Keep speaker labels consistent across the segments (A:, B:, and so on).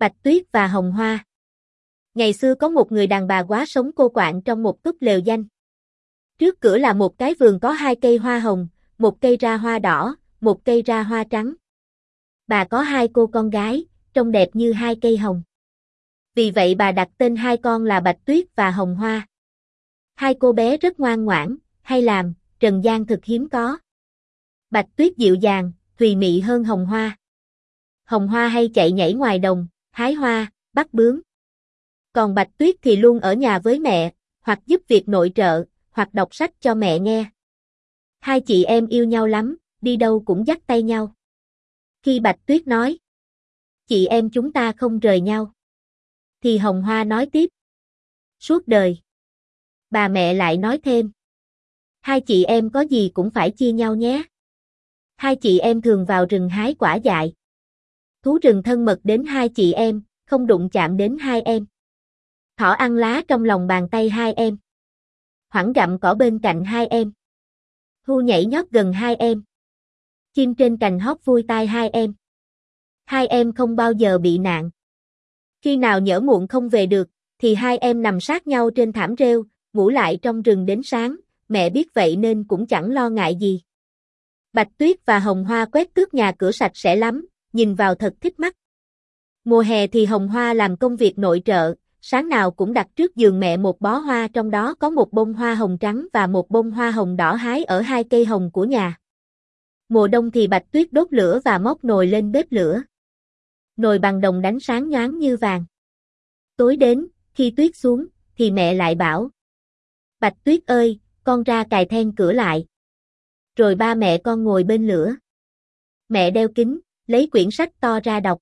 A: Bạch Tuyết và Hồng Hoa. Ngày xưa có một người đàn bà quá sống cô quạnh trong một túp lều danh. Trước cửa là một cái vườn có 2 cây hoa hồng, một cây ra hoa đỏ, một cây ra hoa trắng. Bà có 2 cô con gái, trông đẹp như 2 cây hồng. Vì vậy bà đặt tên 2 con là Bạch Tuyết và Hồng Hoa. 2 cô bé rất ngoan ngoãn, hay làm, trần gian thực hiếm có. Bạch Tuyết dịu dàng, thùy mị hơn Hồng Hoa. Hồng Hoa hay chạy nhảy ngoài đồng, hái hoa, bắt bướm. Còn Bạch Tuyết thì luôn ở nhà với mẹ, hoặc giúp việc nội trợ, hoặc đọc sách cho mẹ nghe. 2 chị em yêu nhau lắm, đi đâu cũng dắt tay nhau. Khi Bạch Tuyết nói, chị em chúng ta không rời nhau, thì Hồng Hoa nói tiếp, suốt đời. Bà mẹ lại nói thêm, 2 chị em có gì cũng phải chia nhau nhé. 2 chị em thường vào rừng hái quả dại. Thú rừng thân mật đến 2 chị em, không đụng chạm đến 2 em. Thỏ ăn lá trong lòng bàn tay 2 em. Hoảng gặm cỏ bên cạnh 2 em. Hươu nhảy nhót gần 2 em. Chim trên cành hót vui tai 2 em. 2 em không bao giờ bị nạn. Khi nào nhỡ muộn không về được, thì 2 em nằm sát nhau trên thảm rêu, ngủ lại trong rừng đến sáng, mẹ biết vậy nên cũng chẳng lo ngại gì. Bạch Tuyết và Hồng Hoa quét tước nhà cửa sạch sẽ lắm, nhìn vào thật thích mắt. Mùa hè thì Hồng Hoa làm công việc nội trợ, sáng nào cũng đặt trước giường mẹ một bó hoa, trong đó có một bông hoa hồng trắng và một bông hoa hồng đỏ hái ở 2 cây hồng của nhà. Mùa đông thì Bạch Tuyết đốt lửa và móc nồi lên bếp lửa. Nồi bằng đồng đánh sáng nhoáng như vàng. Tối đến, khi tuyết xuống, thì mẹ lại bảo, Bạch Tuyết ơi, con ra cài then cửa lại. Rồi ba mẹ con ngồi bên lửa. Mẹ đeo kính, lấy quyển sách to ra đọc.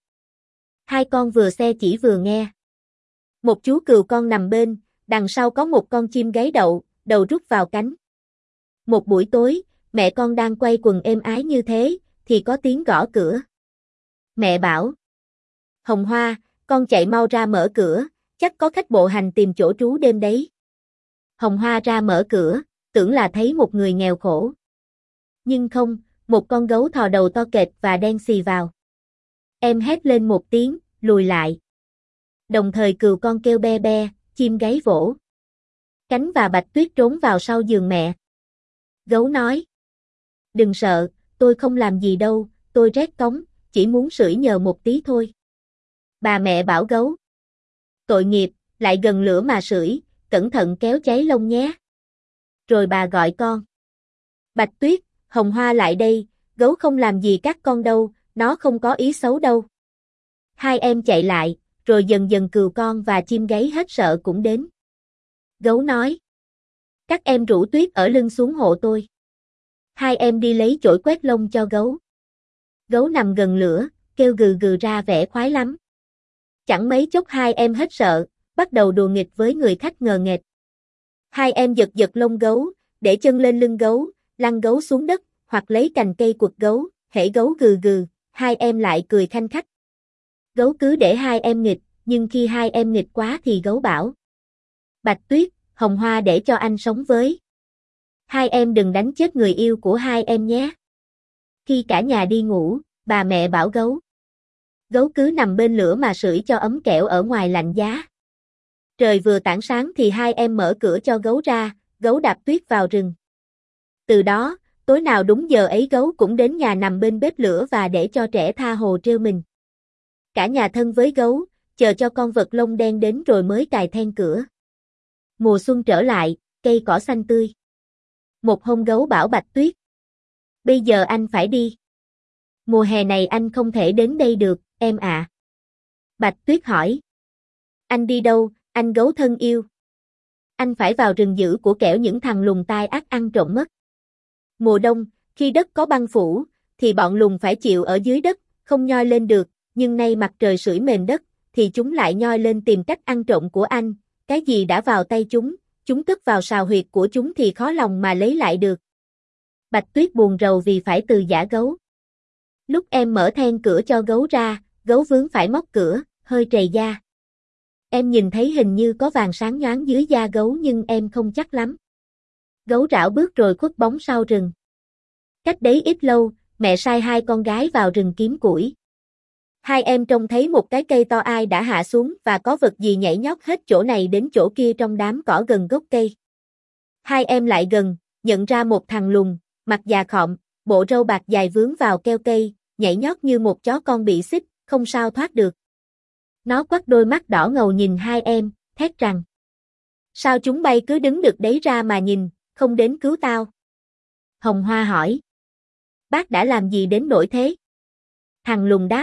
A: 2 con vừa xe chỉ vừa nghe. Một chú cừu con nằm bên, đằng sau có một con chim gáy đậu, đầu rút vào cánh. Một buổi tối, mẹ con đang quay quần êm ái như thế, thì có tiếng gõ cửa. Mẹ bảo, Hồng Hoa, con chạy mau ra mở cửa, chắc có khách bộ hành tìm chỗ trú đêm đấy. Hồng Hoa ra mở cửa, tưởng là thấy một người nghèo khổ. Nhưng không, một con gấu thò đầu to kệch và đen xì vào. Em hét lên một tiếng, lùi lại. Đồng thời cừu con kêu be be, chim gáy vỗ cánh và Bạch Tuyết trốn vào sau giường mẹ. Gấu nói, đừng sợ, tôi không làm gì đâu, tôi rét cóng, chỉ muốn sưởi nhờ một tí thôi. Bà mẹ bảo gấu, tội nghiệp, lại gần lửa mà sưởi, cẩn thận kéo cháy lông nhé. Rồi bà gọi con. Bạch Tuyết, Hồng Hoa lại đây, gấu không làm gì các con đâu, nó không có ý xấu đâu. 2 em chạy lại, rồi dần dần cừu con và chim gáy hết sợ cũng đến. Gấu nói, các em rủ Tuyết ở lưng xuống hộ tôi. 2 em đi lấy chổi quét lông cho gấu. Gấu nằm gần lửa, kêu gừ gừ ra vẻ khoái lắm. Chẳng mấy chốc 2 em hết sợ, bắt đầu đùa nghịch với người khách ngờ nghệch. 2 em giật giật lông gấu, để chân lên lưng gấu, lăn gấu xuống đất, hoặc lấy cành cây quật gấu, hễ gấu gừ gừ, 2 em lại cười khanh khách. Gấu cứ để 2 em nghịch, nhưng khi 2 em nghịch quá thì gấu bảo, Bạch Tuyết, Hồng Hoa để cho anh sống với. 2 em đừng đánh chết người yêu của 2 em nhé. Khi cả nhà đi ngủ, bà mẹ bảo gấu. Gấu cứ nằm bên lửa mà sưởi cho ấm kẻo ở ngoài lạnh giá. Trời vừa tảng sáng thì 2 em mở cửa cho gấu ra, gấu đạp Tuyết vào rừng. Từ đó, tối nào đúng giờ ấy gấu cũng đến nhà nằm bên bếp lửa và để cho trẻ tha hồ trêu mình. Cả nhà thân với gấu, chờ cho con vật lông đen đến rồi mới cài then cửa. Mùa xuân trở lại, cây cỏ xanh tươi. Một hôm gấu bảo Bạch Tuyết, bây giờ anh phải đi. Mùa hè này anh không thể đến đây được, em ạ. Bạch Tuyết hỏi, anh đi đâu, anh gấu thân yêu? Anh phải vào rừng giữ của kẻo những thằng lùn tai ác ăn trộm mất. Mùa đông, khi đất có băng phủ, thì bọn lùn phải chịu ở dưới đất, không nhoi lên được, nhưng nay mặt trời sưởi mềm đất, thì chúng lại nhoi lên tìm cách ăn trộm của anh, cái gì đã vào tay chúng cất vào sào huyệt của chúng thì khó lòng mà lấy lại được. Bạch Tuyết buồn rầu vì phải từ giã gấu. Lúc em mở then cửa cho gấu ra, gấu vướng phải móc cửa, hơi trầy da. Em nhìn thấy hình như có vàng sáng nhoáng dưới da gấu nhưng em không chắc lắm. Gấu rảo bước rồi khuất bóng sau rừng. Cách đấy ít lâu, mẹ sai 2 con gái vào rừng kiếm củi. Hai em trông thấy một cái cây to ai đã hạ xuống và có vật gì nhảy nhót hết chỗ này đến chỗ kia trong đám cỏ gần gốc cây. Hai em lại gần, nhận ra một thằng lùn, mặt già khọm, bộ râu bạc dài vướng vào keo cây, nhảy nhót như một chó con bị xích, không sao thoát được. Nó quắt đôi mắt đỏ ngầu nhìn hai em, thét rằng: sao chúng bay cứ đứng được đấy ra mà nhìn, không đến cứu tao? Hồng Hoa hỏi: bác đã làm gì đến nỗi thế? Thằng lùn đáp: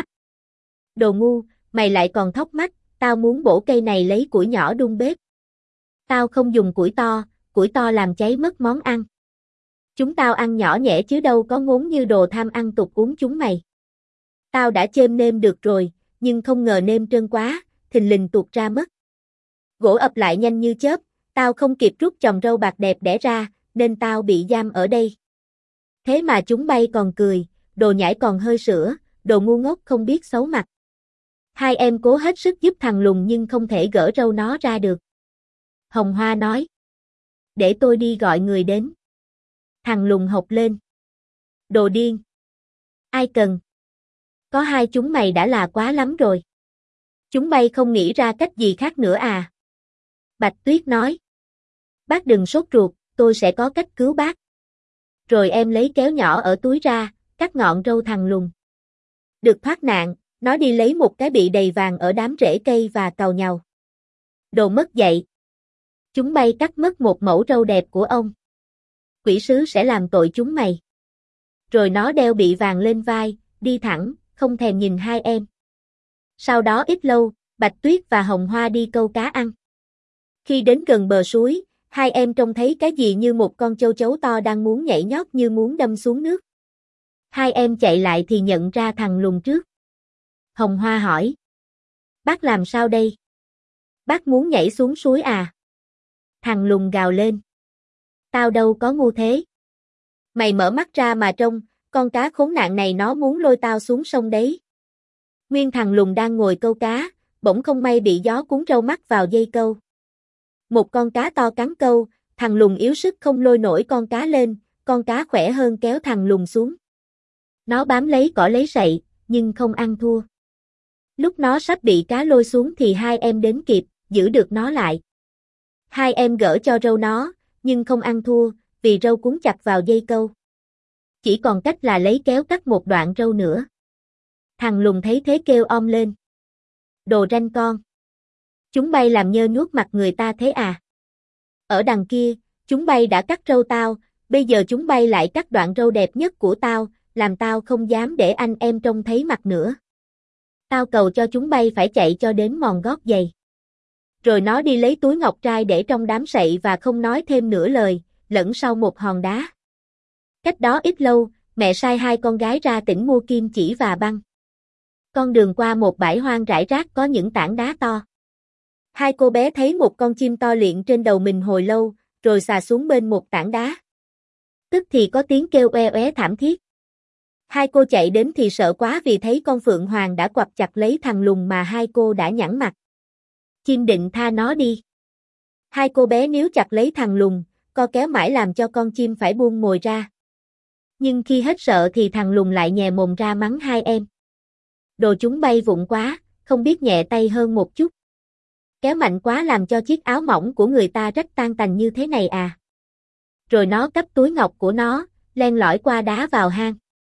A: đồ ngu, mày lại còn thóc mắt, tao muốn bổ cây này lấy củi nhỏ đun bếp. Tao không dùng củi to làm cháy mất món ăn. Chúng tao ăn nhỏ nhẹ chứ đâu có ngốn như đồ tham ăn tục uống chúng mày. Tao đã chêm nêm được rồi, nhưng không ngờ nêm trơn quá, thình lình tuột ra mất. Gỗ ập lại nhanh như chớp, tao không kịp rút chòm râu bạc đẹp đẽ ra, nên tao bị giam ở đây. Thế mà chúng bay còn cười, đồ nhãi còn hơi sữa, đồ ngu ngốc không biết xấu mặt. Hai em cố hết sức giúp thằng lùn nhưng không thể gỡ râu nó ra được. Hồng Hoa nói: để tôi đi gọi người đến. Thằng lùn hộc lên: đồ điên. Ai cần? Có hai chúng mày đã là quá lắm rồi. Chúng bay không nghĩ ra cách gì khác nữa à? Bạch Tuyết nói: bác đừng sốt ruột, tôi sẽ có cách cứu bác. Rồi em lấy kéo nhỏ ở túi ra, cắt ngọn râu thằng lùn. Được thoát nạn, nó đi lấy một cái bị đầy vàng ở đám rễ cây và càu nhàu. Đồ mất dạy. Chúng bay cắt mất một mẩu râu đẹp của ông. Quỷ sứ sẽ làm tội chúng mày. Rồi nó đeo bị vàng lên vai, đi thẳng, không thèm nhìn hai em. Sau đó ít lâu, Bạch Tuyết và Hồng Hoa đi câu cá ăn. Khi đến gần bờ suối, hai em trông thấy cái gì như một con châu chấu to đang muốn nhảy nhót như muốn đâm xuống nước. Hai em chạy lại thì nhận ra thằng lùn trước. Hồng Hoa hỏi: bác làm sao đây? Bác muốn nhảy xuống suối à? Thằng lùn gào lên: tao đâu có ngu thế. Mày mở mắt ra mà trông, con cá khốn nạn này nó muốn lôi tao xuống sông đấy. Nguyên thằng lùn đang ngồi câu cá, bỗng không may bị gió cuốn râu mắc vào dây câu. Một con cá to cắn câu, thằng lùn yếu sức không lôi nổi con cá lên, con cá khỏe hơn kéo thằng lùn xuống. Nó bám lấy cỏ lấy sậy, nhưng không ăn thua. Lúc nó sắp bị cá lôi xuống thì hai em đến kịp, giữ được nó lại. Hai em gỡ cho râu nó, nhưng không ăn thua, vì râu cuốn chặt vào dây câu. Chỉ còn cách là lấy kéo cắt một đoạn râu nữa. Thằng lùn thấy thế kêu om lên: đồ ranh con. Chúng bay làm nhơ nhuốc mặt người ta thế à? Ở đằng kia, chúng bay đã cắt râu tao, bây giờ chúng bay lại cắt đoạn râu đẹp nhất của tao, làm tao không dám để anh em trông thấy mặt nữa. Tao cầu cho chúng bay phải chạy cho đến mòn gót giày. Rồi nó đi lấy túi ngọc trai để trong đám sậy và không nói thêm nửa lời, lẫn sau một hòn đá. Cách đó ít lâu, mẹ sai hai con gái ra tỉnh mua kim chỉ và băng. Con đường qua một bãi hoang rải rác có những tảng đá to. Hai cô bé thấy một con chim to liệng trên đầu mình hồi lâu, rồi xà xuống bên một tảng đá. Tức thì có tiếng kêu oe oé thảm thiết. Hai cô chạy đến thì sợ quá vì thấy con phượng hoàng đã quặp chặt lấy thằng lùn mà hai cô đã nhẵn mặt. Chim định tha nó đi. Hai cô bé níu chặt lấy thằng lùn, co kéo mãi làm cho con chim phải buông mồi ra. Nhưng khi hết sợ thì thằng lùn lại nhè mồm ra mắng hai em: đồ chúng bay vụng quá, không biết nhẹ tay hơn một chút. Kéo mạnh quá làm cho chiếc áo mỏng của người ta rách tan tành như thế này à. Rồi nó cắp túi ngọc của nó, len lỏi qua đá vào hang.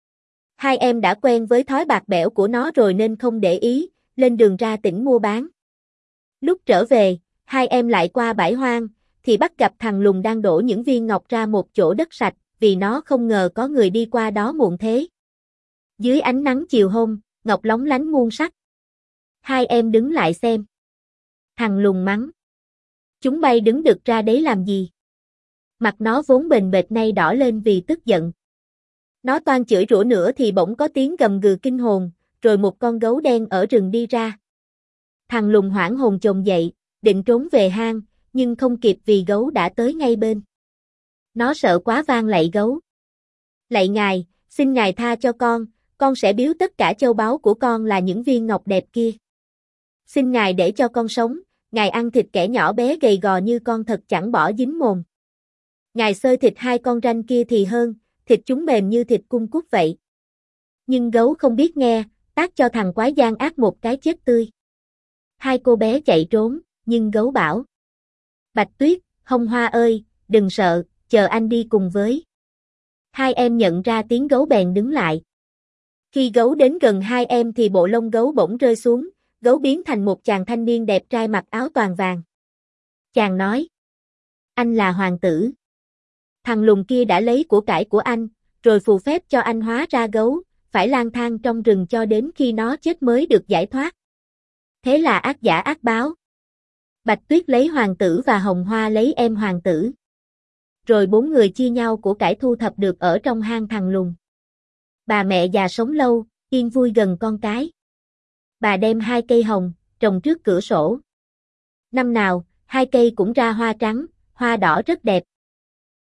A: Hai em đã quen với thói bạc bẽo của nó rồi nên không để ý, lên đường ra tỉnh mua bán. Lúc trở về, hai em lại qua bãi hoang, thì bắt gặp thằng lùn đang đổ những viên ngọc ra một chỗ đất sạch, vì nó không ngờ có người đi qua đó muộn thế. Dưới ánh nắng chiều hôm, ngọc lóng lánh muôn sắc. Hai em đứng lại xem. Thằng lùn mắng: chúng bay đứng đực ra đấy làm gì? Mặt nó vốn bềnh bệt nay đỏ lên vì tức giận. Nó toan chửi rủa nữa thì bỗng có tiếng gầm gừ kinh hồn, rồi một con gấu đen ở rừng đi ra. Thằng lùn hoảng hồn chồm dậy, định trốn về hang, nhưng không kịp vì gấu đã tới ngay bên. Nó sợ quá van lạy gấu: lạy ngài, xin ngài tha cho con sẽ biếu tất cả châu báu của con là những viên ngọc đẹp kia. Xin ngài để cho con sống, ngài ăn thịt kẻ nhỏ bé gầy gò như con thật chẳng bỏ dính mồm. Ngài xơi thịt hai con ranh kia thì hơn, thịt chúng mềm như thịt cung cút vậy. Nhưng gấu không biết nghe, tác cho thằng quái gian ác một cái chết tươi. Hai cô bé chạy trốn, nhưng gấu bảo: Bạch Tuyết, Hồng Hoa ơi, đừng sợ, chờ anh đi cùng với. Hai em nhận ra tiếng gấu bèn đứng lại. Khi gấu đến gần hai em thì bộ lông gấu bỗng rơi xuống, gấu biến thành một chàng thanh niên đẹp trai mặc áo toàn vàng. Chàng nói: Anh là hoàng tử. Thằng lùn kia đã lấy của cải của anh, rồi phù phép cho anh hóa ra gấu, phải lang thang trong rừng cho đến khi nó chết mới được giải thoát. Thế là ác giả ác báo. Bạch Tuyết lấy hoàng tử và Hồng Hoa lấy em hoàng tử. Rồi bốn người chia nhau của cải thu thập được ở trong hang thằng lùn. Bà mẹ già sống lâu, yên vui gần con cái. Bà đem 2 cây hồng, trồng trước cửa sổ. Năm nào, 2 cây cũng ra hoa trắng, hoa đỏ rất đẹp,